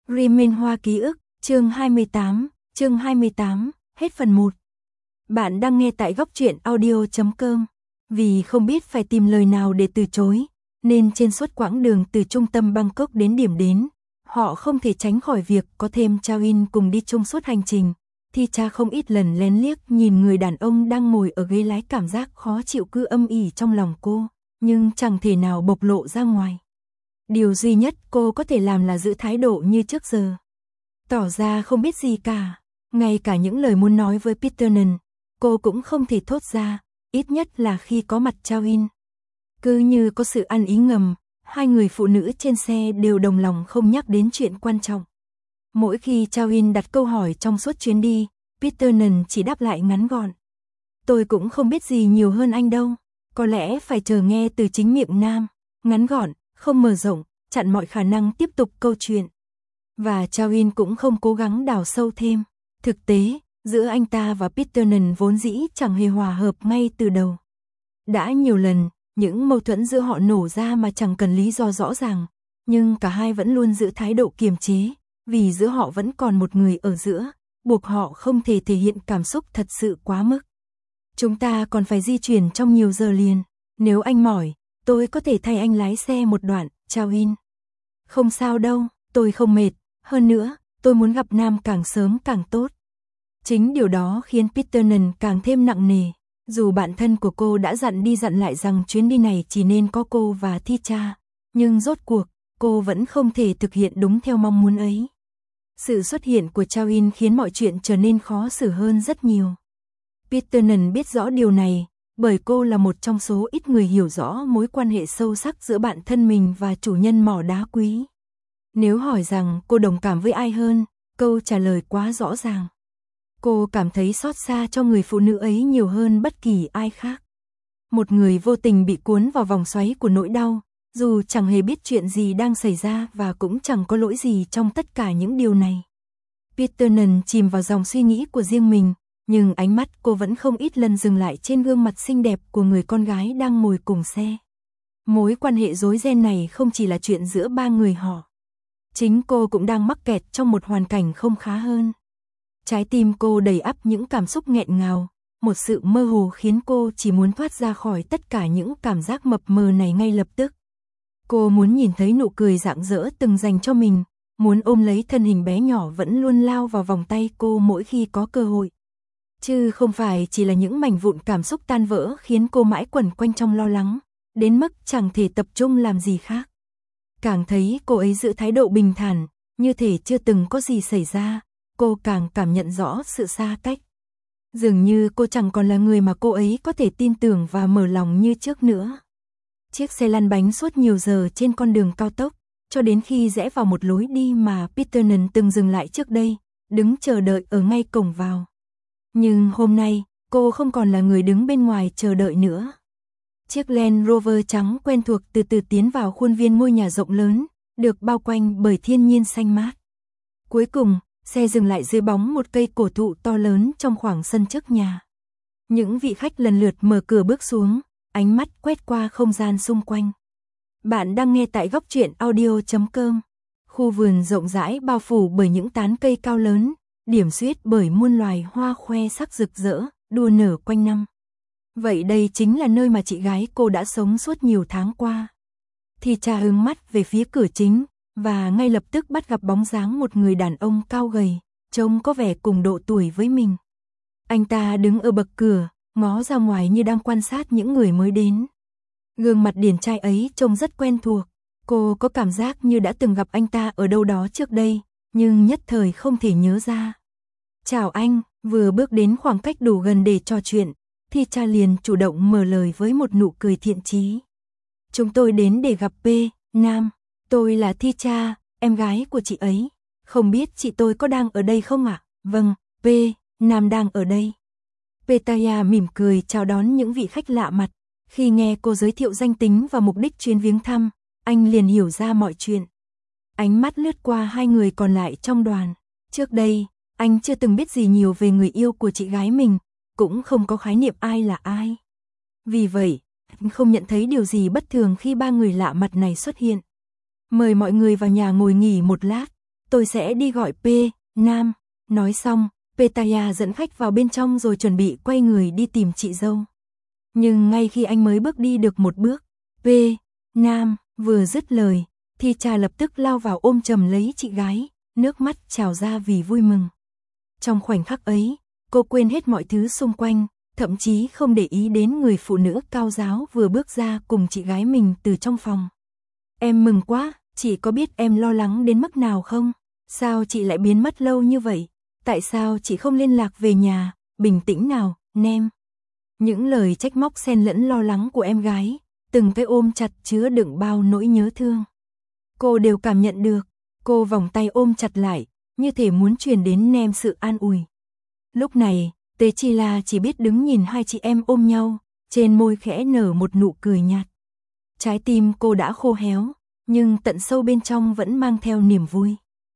Riêng Hoa ký ức, chương 28, hết phần 1. Bạn đang nghe tại góc truyện audio.com. Vì không biết phải tìm lời nào để từ chối, nên trên suốt quãng đường từ trung tâm Bangkok đến điểm đến, họ không thể tránh khỏi việc có thêm Chao In cùng đi chung suốt hành trình. Thì cha không ít lần lén liếc nhìn người đàn ông đang ngồi ở ghế lái, cảm giác khó chịu cứ âm ỉ trong lòng cô, nhưng chẳng thể nào bộc lộ ra ngoài. Điều duy nhất cô có thể làm là giữ thái độ như trước giờ, tỏ ra không biết gì cả. Ngay cả những lời muốn nói với Peter Nan, cô cũng không thể thốt ra, ít nhất là khi có mặt Chao In. Cứ như có sự ăn ý ngầm, hai người phụ nữ trên xe đều đồng lòng không nhắc đến chuyện quan trọng. Mỗi khi Chao In đặt câu hỏi trong suốt chuyến đi, Peter Nan chỉ đáp lại ngắn gọn: "Tôi cũng không biết gì nhiều hơn anh đâu." Có lẽ phải chờ nghe từ chính miệng nam, ngắn gọn, không mở rộng, chặn mọi khả năng tiếp tục câu chuyện. Và Chao In cũng không cố gắng đào sâu thêm. Thực tế, giữa anh ta và Peter Nan vốn dĩ chẳng hề hòa hợp ngay từ đầu. Đã nhiều lần, những mâu thuẫn giữa họ nổ ra mà chẳng cần lý do rõ ràng, nhưng cả hai vẫn luôn giữ thái độ kiềm chế, vì giữa họ vẫn còn một người ở giữa, buộc họ không thể thể hiện cảm xúc thật sự quá mức. "Chúng ta còn phải di chuyển trong nhiều giờ liền, nếu anh mỏi, tôi có thể thay anh lái xe một đoạn." Chao In: "Không sao đâu, tôi không mệt, hơn nữa, tôi muốn gặp Nam càng sớm càng tốt." Chính điều đó khiến Peter Nan càng thêm nặng nề. Dù bạn thân của cô đã dặn đi dặn lại rằng chuyến đi này chỉ nên có cô và Thi Cha, nhưng rốt cuộc, cô vẫn không thể thực hiện đúng theo mong muốn ấy. Sự xuất hiện của Chao In khiến mọi chuyện trở nên khó xử hơn rất nhiều. Peter Nan biết rõ điều này, bởi cô là một trong số ít người hiểu rõ mối quan hệ sâu sắc giữa bạn thân mình và chủ nhân mỏ đá quý. Nếu hỏi rằng cô đồng cảm với ai hơn, câu trả lời quá rõ ràng. Cô cảm thấy xót xa cho người phụ nữ ấy nhiều hơn bất kỳ ai khác. Một người vô tình bị cuốn vào vòng xoáy của nỗi đau, dù chẳng hề biết chuyện gì đang xảy ra và cũng chẳng có lỗi gì trong tất cả những điều này. Peter Nan chìm vào dòng suy nghĩ của riêng mình, nhưng ánh mắt cô vẫn không ít lần dừng lại trên gương mặt xinh đẹp của người con gái đang ngồi cùng xe. Mối quan hệ rối ren này không chỉ là chuyện giữa ba người họ. Chính cô cũng đang mắc kẹt trong một hoàn cảnh không khá hơn. Trái tim cô đầy ắp những cảm xúc nghẹn ngào, một sự mơ hồ khiến cô chỉ muốn thoát ra khỏi tất cả những cảm giác mập mờ này ngay lập tức. Cô muốn nhìn thấy nụ cười rạng rỡ từng dành cho mình, muốn ôm lấy thân hình bé nhỏ vẫn luôn lao vào vòng tay cô mỗi khi có cơ hội. Chứ không phải chỉ là những mảnh vụn cảm xúc tan vỡ khiến cô mãi quẩn quanh trong lo lắng, đến mức chẳng thể tập trung làm gì khác. Càng thấy cô ấy giữ thái độ bình thản, như thể chưa từng có gì xảy ra, cô càng cảm nhận rõ sự xa cách. Dường như cô chẳng còn là người mà cô ấy có thể tin tưởng và mở lòng như trước nữa. Chiếc xe lăn bánh suốt nhiều giờ trên con đường cao tốc, cho đến khi rẽ vào một lối đi mà Peter Nan từng dừng lại trước đây, đứng chờ đợi ở ngay cổng vào. Nhưng hôm nay, cô không còn là người đứng bên ngoài chờ đợi nữa. Chiếc Land Rover trắng quen thuộc từ từ tiến vào khuôn viên ngôi nhà rộng lớn, được bao quanh bởi thiên nhiên xanh mát. Cuối cùng, xe dừng lại dưới bóng một cây cổ thụ to lớn trong khoảng sân trước nhà. Những vị khách lần lượt mở cửa bước xuống, ánh mắt quét qua không gian xung quanh. Bạn đang nghe tại góc truyện audio.com. Khu vườn rộng rãi bao phủ bởi những tán cây cao lớn, điểm xuyết bởi muôn loài hoa khoe sắc rực rỡ, đua nở quanh năm. Vậy đây chính là nơi mà chị gái cô đã sống suốt nhiều tháng qua. Thì Cha hướng mắt về phía cửa chính, và ngay lập tức bắt gặp bóng dáng một người đàn ông cao gầy, trông có vẻ cùng độ tuổi với mình. Anh ta đứng ở bậc cửa, ngó ra ngoài như đang quan sát những người mới đến. Gương mặt điển trai ấy trông rất quen thuộc, cô có cảm giác như đã từng gặp anh ta ở đâu đó trước đây, nhưng nhất thời không thể nhớ ra. "Chào anh." Vừa bước đến khoảng cách đủ gần để trò chuyện, thì Cha liền chủ động mở lời với một nụ cười thiện chí. "Chúng tôi đến để gặp P. Nam. Tôi là Thi Cha, em gái của chị ấy. Không biết chị tôi có đang ở đây không ạ?" "Vâng, P. Nam đang ở đây." Petaya mỉm cười chào đón những vị khách lạ mặt. Khi nghe cô giới thiệu danh tính và mục đích chuyến viếng thăm, anh liền hiểu ra mọi chuyện. Ánh mắt lướt qua hai người còn lại trong đoàn. Trước đây, anh chưa từng biết gì nhiều về người yêu của chị gái mình, cũng không có khái niệm ai là ai. Vì vậy, anh không nhận thấy điều gì bất thường khi ba người lạ mặt này xuất hiện. "Mời mọi người vào nhà ngồi nghỉ một lát." tôi sẽ đi gọi P. Nam. Nói xong, Petaya dẫn khách vào bên trong rồi chuẩn bị quay người đi tìm chị dâu. Nhưng ngay khi anh mới bước đi được một bước, P. Nam vừa dứt lời, thì Trà lập tức lao vào ôm chầm lấy chị gái, nước mắt trào ra vì vui mừng. Trong khoảnh khắc ấy, cô quên hết mọi thứ xung quanh, thậm chí không để ý đến người phụ nữ cao giáo vừa bước ra cùng chị gái mình từ trong phòng. Em mừng quá, chị có biết em lo lắng đến mức nào không? Sao chị lại biến mất lâu như vậy? Tại sao chị không liên lạc về nhà? Bình tĩnh nào, Nem. Những lời trách móc xen lẫn lo lắng của em gái, từng cái ôm chặt chứa đựng bao nỗi nhớ thương. Cô đều cảm nhận được, cô vòng tay ôm chặt lại, như thể muốn truyền đến Nem sự an ủi. Lúc này, Techila chỉ biết đứng nhìn hai chị em ôm nhau, trên môi khẽ nở một nụ cười nhạt. Trái tim cô đã khô héo, nhưng tận sâu bên trong vẫn mang theo niềm vui.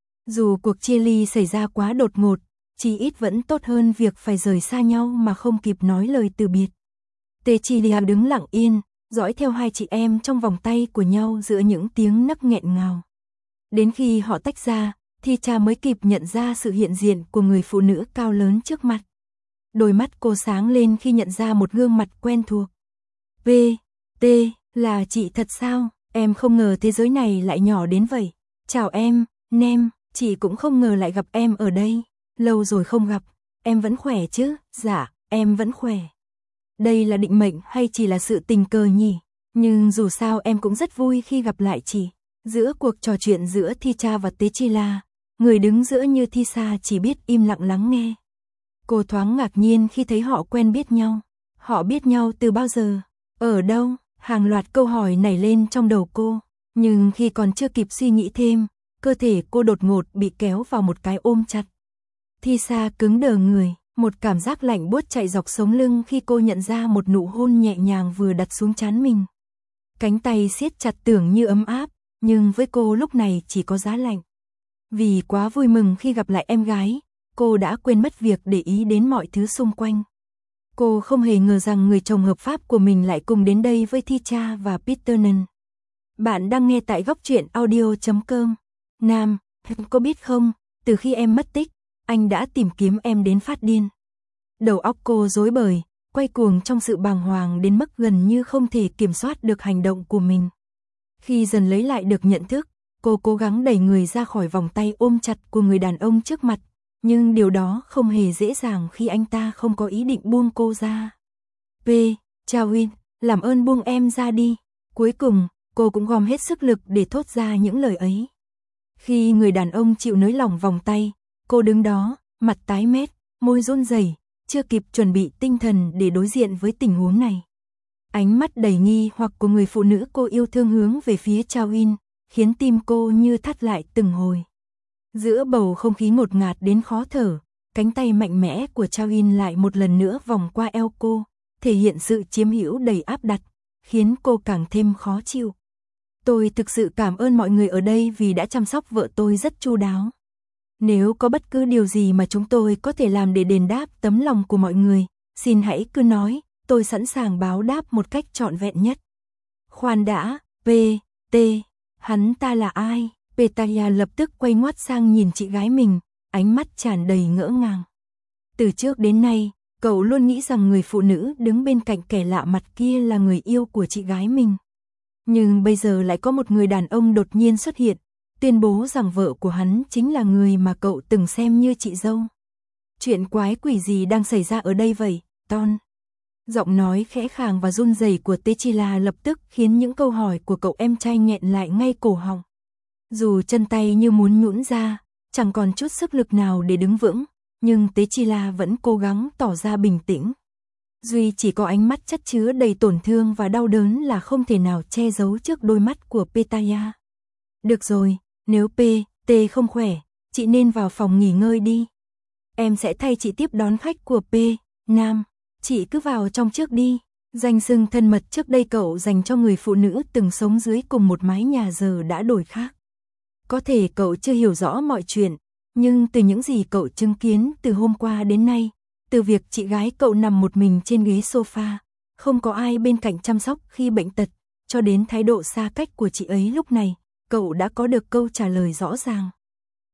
Dù cuộc chia ly xảy ra quá đột ngột, chỉ ít vẫn tốt hơn việc phải rời xa nhau mà không kịp nói lời từ biệt. Techila đứng lặng yên, dõi theo hai chị em trong vòng tay của nhau giữa những tiếng nấc nghẹn ngào. Đến khi họ tách ra, thì Trà mới kịp nhận ra sự hiện diện của người phụ nữ cao lớn trước mặt. Đôi mắt cô sáng lên khi nhận ra một gương mặt quen thuộc. V. T. Là chị thật sao? Em không ngờ thế giới này lại nhỏ đến vậy. Chào em, Nem, chị cũng không ngờ lại gặp em ở đây. Lâu rồi không gặp, em vẫn khỏe chứ? Dạ, em vẫn khỏe. Đây là định mệnh hay chỉ là sự tình cờ nhỉ? Nhưng dù sao em cũng rất vui khi gặp lại chị. Giữa cuộc trò chuyện giữa Thicha và Techila, người đứng giữa như Thisa chỉ biết im lặng lắng nghe. Cô thoáng ngạc nhiên khi thấy họ quen biết nhau. Họ biết nhau từ bao giờ? Ở đâu? Hàng loạt câu hỏi nảy lên trong đầu cô. Nhưng khi còn chưa kịp suy nghĩ thêm, cơ thể cô đột ngột bị kéo vào một cái ôm chặt. Thisa cứng đờ người, một cảm giác lạnh buốt chạy dọc sống lưng khi cô nhận ra một nụ hôn nhẹ nhàng vừa đặt xuống trán mình. Cánh tay siết chặt tưởng như ấm áp, nhưng với cô lúc này chỉ có giá lạnh. Vì quá vui mừng khi gặp lại em gái, cô đã quên mất việc để ý đến mọi thứ xung quanh. Cô không hề ngờ rằng người chồng hợp pháp của mình lại cùng đến đây với Thicha và Peternan. Bạn đang nghe tại góc truyện audio.com. Nam, có biết không, từ khi em mất tích, anh đã tìm kiếm em đến phát điên. Đầu óc cô rối bời, quay cuồng trong sự bàng hoàng đến mức gần như không thể kiểm soát được hành động của mình. Khi dần lấy lại được nhận thức, cô cố gắng đẩy người ra khỏi vòng tay ôm chặt của người đàn ông trước mặt, nhưng điều đó không hề dễ dàng khi anh ta không có ý định buông cô ra. P. Chawin, làm ơn buông em ra đi. Cuối cùng, cô cũng gom hết sức lực để thốt ra những lời ấy. Khi người đàn ông chịu nới lỏng vòng tay, cô đứng đó, mặt tái mét, môi run rẩy, chưa kịp chuẩn bị tinh thần để đối diện với tình huống này. Ánh mắt đầy nghi hoặc của người phụ nữ cô yêu thương hướng về phía Chawin, khiến tim cô như thắt lại từng hồi. Giữa bầu không khí ngột ngạt đến khó thở, cánh tay mạnh mẽ của Chawin lại một lần nữa vòng qua eo cô, thể hiện sự chiếm hữu đầy áp đặt, khiến cô càng thêm khó chịu. Tôi thực sự cảm ơn mọi người ở đây vì đã chăm sóc vợ tôi rất chu đáo. Nếu có bất cứ điều gì mà chúng tôi có thể làm để đền đáp tấm lòng của mọi người, xin hãy cứ nói, tôi sẵn sàng báo đáp một cách trọn vẹn nhất. Khoan đã, P. T. Hắn ta là ai? Petaya lập tức quay ngoắt sang nhìn chị gái mình, ánh mắt tràn đầy ngỡ ngàng. Từ trước đến nay, cậu luôn nghĩ rằng người phụ nữ đứng bên cạnh kẻ lạ mặt kia là người yêu của chị gái mình. Nhưng bây giờ lại có một người đàn ông đột nhiên xuất hiện, tuyên bố rằng vợ của hắn chính là người mà cậu từng xem như chị dâu. Chuyện quái quỷ gì đang xảy ra ở đây vậy, Ton? Giọng nói khẽ khàng và run rẩy của Techila lập tức khiến những câu hỏi của cậu em trai nghẹn lại ngay cổ họng. Dù chân tay như muốn nhũn ra, chẳng còn chút sức lực nào để đứng vững, nhưng Techila vẫn cố gắng tỏ ra bình tĩnh. Duy chỉ có ánh mắt chất chứa đầy tổn thương và đau đớn là không thể nào che giấu trước đôi mắt của Petaya. Được rồi, nếu P. T. không khỏe, chị nên vào phòng nghỉ ngơi đi. Em sẽ thay chị tiếp đón khách của P. Nam, chị cứ vào trong trước đi. Danh xưng thân mật trước đây cậu dành cho người phụ nữ từng sống dưới cùng một mái nhà giờ đã đổi khác. Có thể cậu chưa hiểu rõ mọi chuyện, nhưng từ những gì cậu chứng kiến từ hôm qua đến nay, từ việc chị gái cậu nằm một mình trên ghế sofa, không có ai bên cạnh chăm sóc khi bệnh tật, cho đến thái độ xa cách của chị ấy lúc này, cậu đã có được câu trả lời rõ ràng.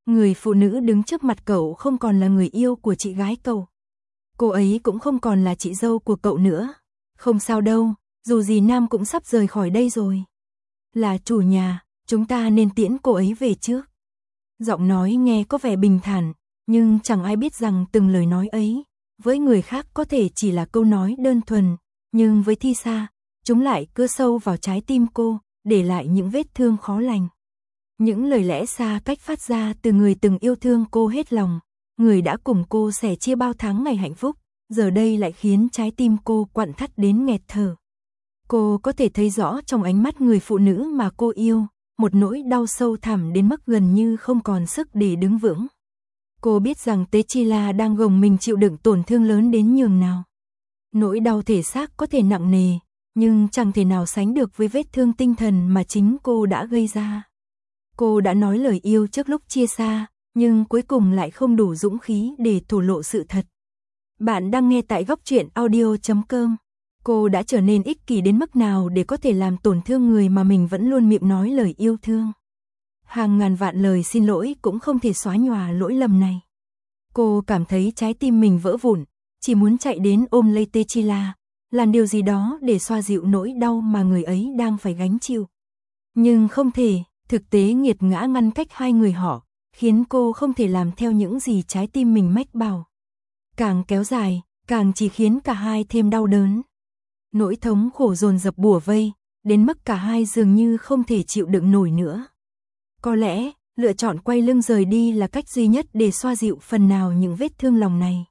Người phụ nữ đứng trước mặt cậu không còn là người yêu của chị gái cậu. Cô ấy cũng không còn là chị dâu của cậu nữa. Không sao đâu, dù gì Nam cũng sắp rời khỏi đây rồi. Là chủ nhà, chúng ta nên tiễn cô ấy về trước. Giọng nói nghe có vẻ bình thản, nhưng chẳng ai biết rằng từng lời nói ấy, với người khác có thể chỉ là câu nói đơn thuần, nhưng với Thi Sa, chúng lại cứa sâu vào trái tim cô, để lại những vết thương khó lành. Những lời lẽ xa cách phát ra từ người từng yêu thương cô hết lòng, người đã cùng cô sẻ chia bao tháng ngày hạnh phúc, giờ đây lại khiến trái tim cô quặn thắt đến nghẹt thở. Cô có thể thấy rõ trong ánh mắt người phụ nữ mà cô yêu, một nỗi đau sâu thẳm đến mức gần như không còn sức để đứng vững. Cô biết rằng Tế Chi La đang gồng mình chịu đựng tổn thương lớn đến nhường nào. Nỗi đau thể xác có thể nặng nề, nhưng chẳng thể nào sánh được với vết thương tinh thần mà chính cô đã gây ra. Cô đã nói lời yêu trước lúc chia xa, nhưng cuối cùng lại không đủ dũng khí để thổ lộ sự thật. Bạn đang nghe tại góc truyện audio.com. Cô đã trở nên ích kỷ đến mức nào để có thể làm tổn thương người mà mình vẫn luôn miệng nói lời yêu thương. Hàng ngàn vạn lời xin lỗi cũng không thể xóa nhòa lỗi lầm này. Cô cảm thấy trái tim mình vỡ vụn, chỉ muốn chạy đến ôm lấy Tế Chi La, làm điều gì đó để xoa dịu nỗi đau mà người ấy đang phải gánh chịu. Nhưng không thể, thực tế nghiệt ngã ngăn cách hai người họ, khiến cô không thể làm theo những gì trái tim mình mách bảo. Càng kéo dài, càng chỉ khiến cả hai thêm đau đớn. Nỗi thống khổ dồn dập bủa vây, đến mức cả hai dường như không thể chịu đựng nổi nữa. Có lẽ, lựa chọn quay lưng rời đi là cách duy nhất để xoa dịu phần nào những vết thương lòng này.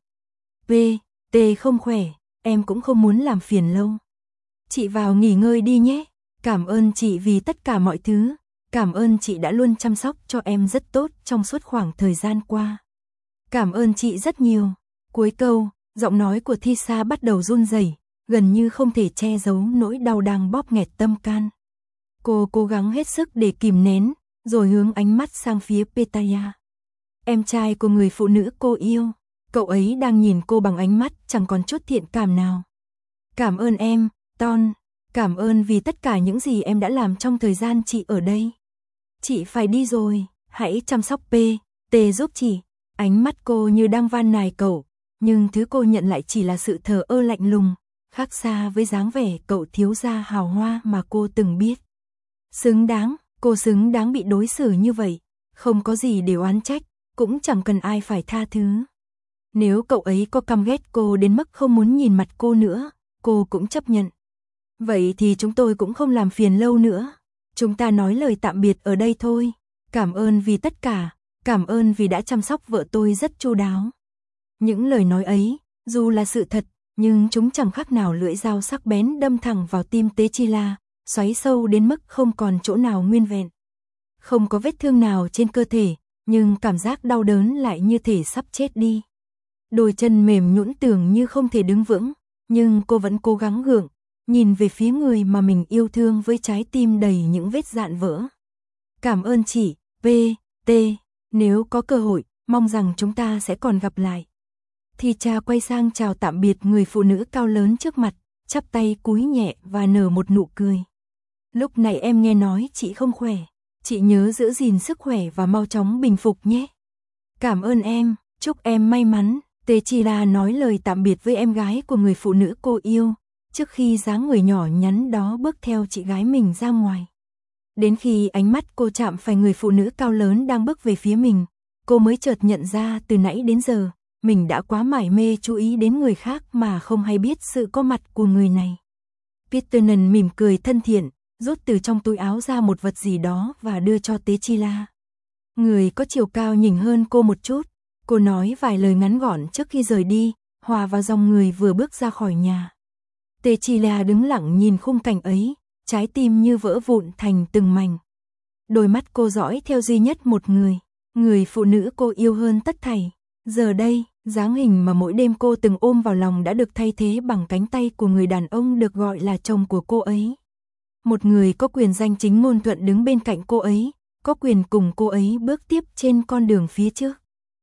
T không khỏe, em cũng không muốn làm phiền lâu. Chị vào nghỉ ngơi đi nhé. Cảm ơn chị vì tất cả mọi thứ. Cảm ơn chị đã luôn chăm sóc cho em rất tốt trong suốt khoảng thời gian qua. Cảm ơn chị rất nhiều. Cuối câu, giọng nói của Thi Sa bắt đầu run rẩy, gần như không thể che giấu nỗi đau đang bóp nghẹt tâm can. Cô cố gắng hết sức để kìm nén, rồi hướng ánh mắt sang phía Petaya. Em trai của người phụ nữ cô yêu, cậu ấy đang nhìn cô bằng ánh mắt chẳng còn chút thiện cảm nào. Cảm ơn em, Ton, cảm ơn vì tất cả những gì em đã làm trong thời gian chị ở đây. Chị phải đi rồi, hãy chăm sóc T giúp chị. Ánh mắt cô như đang van nài cậu, nhưng thứ cô nhận lại chỉ là sự thờ ơ lạnh lùng, khác xa với dáng vẻ cậu thiếu gia hào hoa mà cô từng biết. Xứng đáng, cô xứng đáng bị đối xử như vậy, không có gì để oán trách, cũng chẳng cần ai phải tha thứ. Nếu cậu ấy có căm ghét cô đến mức không muốn nhìn mặt cô nữa, cô cũng chấp nhận. Vậy thì chúng tôi cũng không làm phiền lâu nữa. Chúng ta nói lời tạm biệt ở đây thôi. Cảm ơn vì tất cả, cảm ơn vì đã chăm sóc vợ tôi rất chu đáo. Những lời nói ấy, dù là sự thật, nhưng chúng chẳng khác nào lưỡi dao sắc bén đâm thẳng vào tim Tế Chi La, xoáy sâu đến mức không còn chỗ nào nguyên vẹn. Không có vết thương nào trên cơ thể, nhưng cảm giác đau đớn lại như thể sắp chết đi. Đôi chân mềm nhũn tưởng như không thể đứng vững, nhưng cô vẫn cố gắng gượng, nhìn về phía người mà mình yêu thương với trái tim đầy những vết dạn vỡ. Cảm ơn chị, T, nếu có cơ hội, mong rằng chúng ta sẽ còn gặp lại. Thì cha quay sang chào tạm biệt người phụ nữ cao lớn trước mặt, chắp tay cúi nhẹ và nở một nụ cười. Lúc này em nghe nói chị không khỏe, chị nhớ giữ gìn sức khỏe và mau chóng bình phục nhé. Cảm ơn em, chúc em may mắn. Tế Chi La nói lời tạm biệt với em gái của người phụ nữ cô yêu, trước khi dáng người nhỏ nhắn đó bước theo chị gái mình ra ngoài. Đến khi ánh mắt cô chạm phải người phụ nữ cao lớn đang bước về phía mình, cô mới chợt nhận ra từ nãy đến giờ, mình đã quá mải mê chú ý đến người khác mà không hay biết sự có mặt của người này. Peterson mỉm cười thân thiện, rút từ trong túi áo ra một vật gì đó và đưa cho Tế Chi La. Người có chiều cao nhỉnh hơn cô một chút, cô nói vài lời ngắn gọn trước khi rời đi, hòa vào dòng người vừa bước ra khỏi nhà. Tế Chi La đứng lặng nhìn khung cảnh ấy, trái tim như vỡ vụn thành từng mảnh. Đôi mắt cô dõi theo duy nhất một người phụ nữ cô yêu hơn tất thảy. Giờ đây, dáng hình mà mỗi đêm cô từng ôm vào lòng đã được thay thế bằng cánh tay của người đàn ông được gọi là chồng của cô ấy. Một người có quyền danh chính ngôn thuận đứng bên cạnh cô ấy, có quyền cùng cô ấy bước tiếp trên con đường phía trước.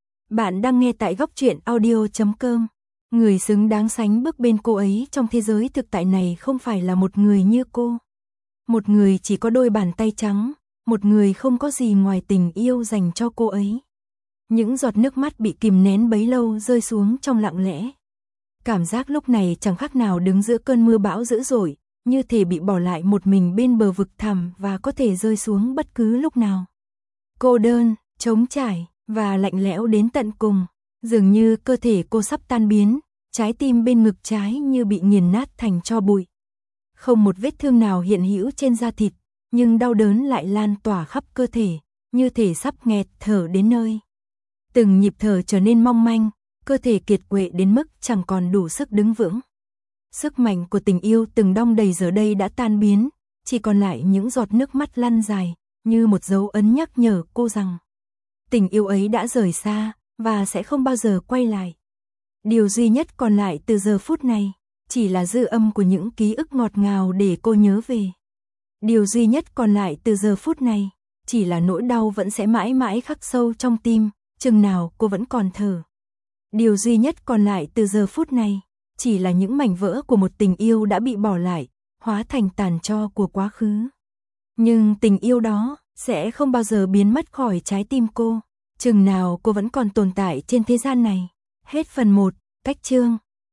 Bạn đang nghe tại góc truyện audio.com. Người xứng đáng sánh bước bên cô ấy trong thế giới thực tại này không phải là một người như cô. Một người chỉ có đôi bàn tay trắng, một người không có gì ngoài tình yêu dành cho cô ấy. Những giọt nước mắt bị kìm nén bấy lâu rơi xuống trong lặng lẽ. Cảm giác lúc này chẳng khác nào đứng giữa cơn mưa bão dữ dội, như thể bị bỏ lại một mình bên bờ vực thẳm và có thể rơi xuống bất cứ lúc nào. Cô đơn, trống trải và lạnh lẽo đến tận cùng, dường như cơ thể cô sắp tan biến, trái tim bên ngực trái như bị nghiền nát thành tro bụi. Không một vết thương nào hiện hữu trên da thịt, nhưng đau đớn lại lan tỏa khắp cơ thể, như thể sắp nghẹt thở đến nơi. Từng nhịp thở trở nên mong manh, cơ thể kiệt quệ đến mức chẳng còn đủ sức đứng vững. Sức mạnh của tình yêu từng đong đầy giờ đây đã tan biến, chỉ còn lại những giọt nước mắt lăn dài, như một dấu ấn nhắc nhở cô rằng tình yêu ấy đã rời xa và sẽ không bao giờ quay lại. Điều duy nhất còn lại từ giờ phút này chỉ là dư âm của những ký ức ngọt ngào để cô nhớ về. Điều duy nhất còn lại từ giờ phút này chỉ là nỗi đau vẫn sẽ mãi mãi khắc sâu trong tim, chừng nào cô vẫn còn thở. Điều duy nhất còn lại từ giờ phút này chỉ là những mảnh vỡ của một tình yêu đã bị bỏ lại, hóa thành tàn tro của quá khứ. Nhưng tình yêu đó sẽ không bao giờ biến mất khỏi trái tim cô, chừng nào cô vẫn còn tồn tại trên thế gian này. Hết phần 1, cách chương.